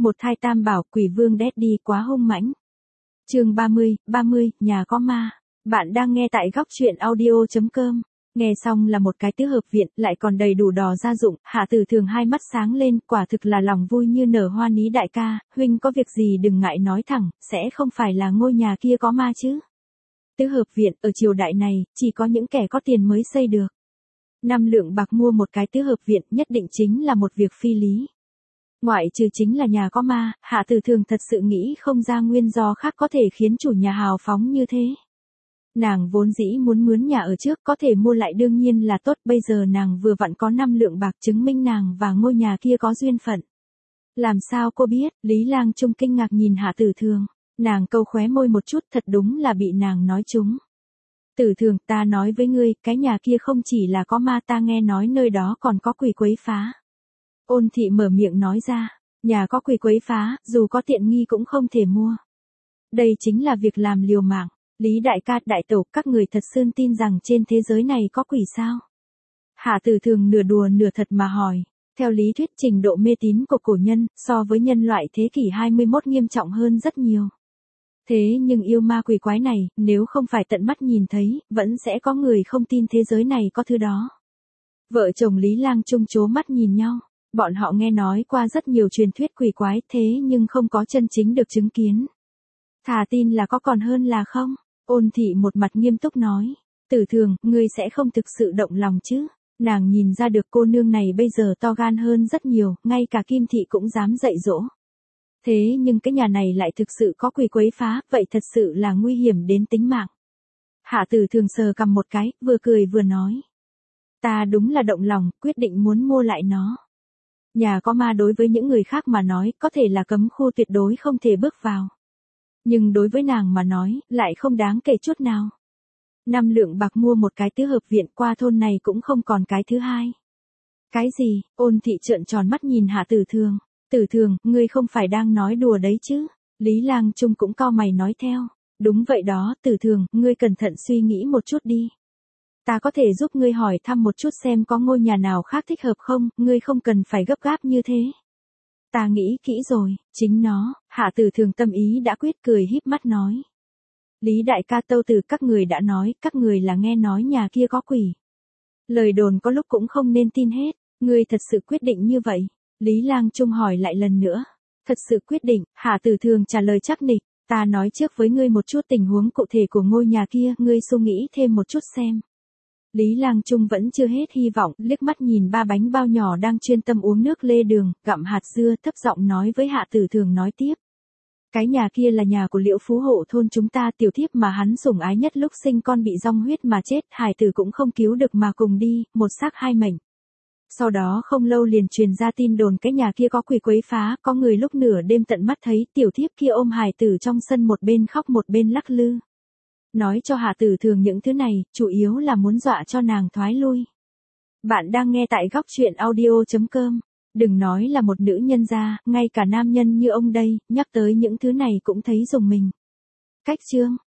Một thai tam bảo quỷ vương Daddy quá hung mãnh. Chương 30, nhà có ma. Bạn đang nghe tại góc truyện audio.com. Nghe xong là một cái tứ hợp viện, lại còn đầy đủ đò gia dụng, Hạ Tử Thường hai mắt sáng lên, quả thực là lòng vui như nở hoa. Ní đại ca, huynh có việc gì đừng ngại nói thẳng, sẽ không phải là ngôi nhà kia có ma chứ? Tứ hợp viện, ở triều đại này, chỉ có những kẻ có tiền mới xây được. 5 lượng bạc mua một cái tứ hợp viện nhất định chính là một việc phi lý. Ngoại trừ chính là nhà có ma, Hạ Tử Thường thật sự nghĩ không ra nguyên do khác có thể khiến chủ nhà hào phóng như thế. Nàng vốn dĩ muốn mướn nhà ở trước, có thể mua lại đương nhiên là tốt, bây giờ nàng vừa vặn có 5 lượng bạc chứng minh nàng và ngôi nhà kia có duyên phận. Làm sao cô biết? Lý Lang Trung kinh ngạc nhìn Hạ Tử Thường, nàng câu khóe môi một chút, thật đúng là bị nàng nói trúng. Tử Thường, ta nói với ngươi, cái nhà kia không chỉ là có ma, ta nghe nói nơi đó còn có quỷ quấy phá. Ôn thị mở miệng nói ra, nhà có quỷ quấy phá, dù có tiện nghi cũng không thể mua. Đây chính là việc làm liều mạng. Lý đại ca, đại tẩu, các người thật sự tin rằng trên thế giới này có quỷ sao? Hạ Tử Thường nửa đùa nửa thật mà hỏi. Theo lý thuyết trình độ mê tín của cổ nhân, so với nhân loại thế kỷ 21 nghiêm trọng hơn rất nhiều. Thế nhưng yêu ma quỷ quái này, nếu không phải tận mắt nhìn thấy, vẫn sẽ có người không tin thế giới này có thứ đó. Vợ chồng Lý Lang Trung chố mắt nhìn nhau. Bọn họ nghe nói qua rất nhiều truyền thuyết quỷ quái, thế nhưng không có chân chính được chứng kiến. Thà tin là có còn hơn là không. Ôn thị một mặt nghiêm túc nói. Tử Thường, ngươi sẽ không thực sự động lòng chứ? Nàng nhìn ra được cô nương này bây giờ to gan hơn rất nhiều, ngay cả Kim thị cũng dám dạy dỗ. Thế nhưng cái nhà này lại thực sự có quỷ quấy phá, vậy thật sự là nguy hiểm đến tính mạng. Hạ Tử Thường sờ cằm một cái, vừa cười vừa nói. Ta đúng là động lòng, quyết định muốn mua lại nó. Nhà có ma đối với những người khác mà nói, có thể là cấm khu tuyệt đối không thể bước vào. Nhưng đối với nàng mà nói, lại không đáng kể chút nào. 5 lượng bạc mua một cái tứ hợp viện, qua thôn này cũng không còn cái thứ hai. Cái gì? Ôn thị trợn tròn mắt nhìn Hạ Tử Thường. Tử Thường, ngươi không phải đang nói đùa đấy chứ? Lý Lang Trung cũng cau mày nói theo. Đúng vậy đó, Tử Thường, ngươi cẩn thận suy nghĩ một chút đi. Ta có thể giúp ngươi hỏi thăm một chút xem có ngôi nhà nào khác thích hợp không, ngươi không cần phải gấp gáp như thế. Ta nghĩ kỹ rồi, chính nó. Hạ Tử Thường tâm ý đã quyết, cười híp mắt nói. Lý đại ca, Tâu Tử các người đã nói, các người là nghe nói nhà kia có quỷ. Lời đồn có lúc cũng không nên tin hết, ngươi thật sự quyết định như vậy? Lý Lang Trung hỏi lại lần nữa. Thật sự quyết định, Hạ Tử Thường trả lời chắc nịch. Ta nói trước với ngươi một chút tình huống cụ thể của ngôi nhà kia, ngươi suy nghĩ thêm một chút xem. Lý Lang Trung vẫn chưa hết hy vọng, liếc mắt nhìn 3 bánh bao nhỏ đang chuyên tâm uống nước lê đường, gặm hạt dưa, thấp giọng nói với Hạ Tử Thường nói tiếp. Cái nhà kia là nhà của Liễu Phú hộ thôn chúng ta, tiểu thiếp mà hắn sủng ái nhất lúc sinh con bị dong huyết mà chết, hài tử cũng không cứu được mà cùng đi, một xác 2 mệnh. Sau đó không lâu liền truyền ra tin đồn cái nhà kia có quỷ quấy phá, có người lúc nửa đêm tận mắt thấy tiểu thiếp kia ôm hài tử trong sân một bên khóc một bên lắc lư. Nói cho Hạ Tử Thường những thứ này, chủ yếu là muốn dọa cho nàng thoái lui. Bạn đang nghe tại góc truyện audio.com. Đừng nói là một nữ nhân gia, ngay cả nam nhân như ông đây, nhắc tới những thứ này cũng thấy rùng mình. Cách chương.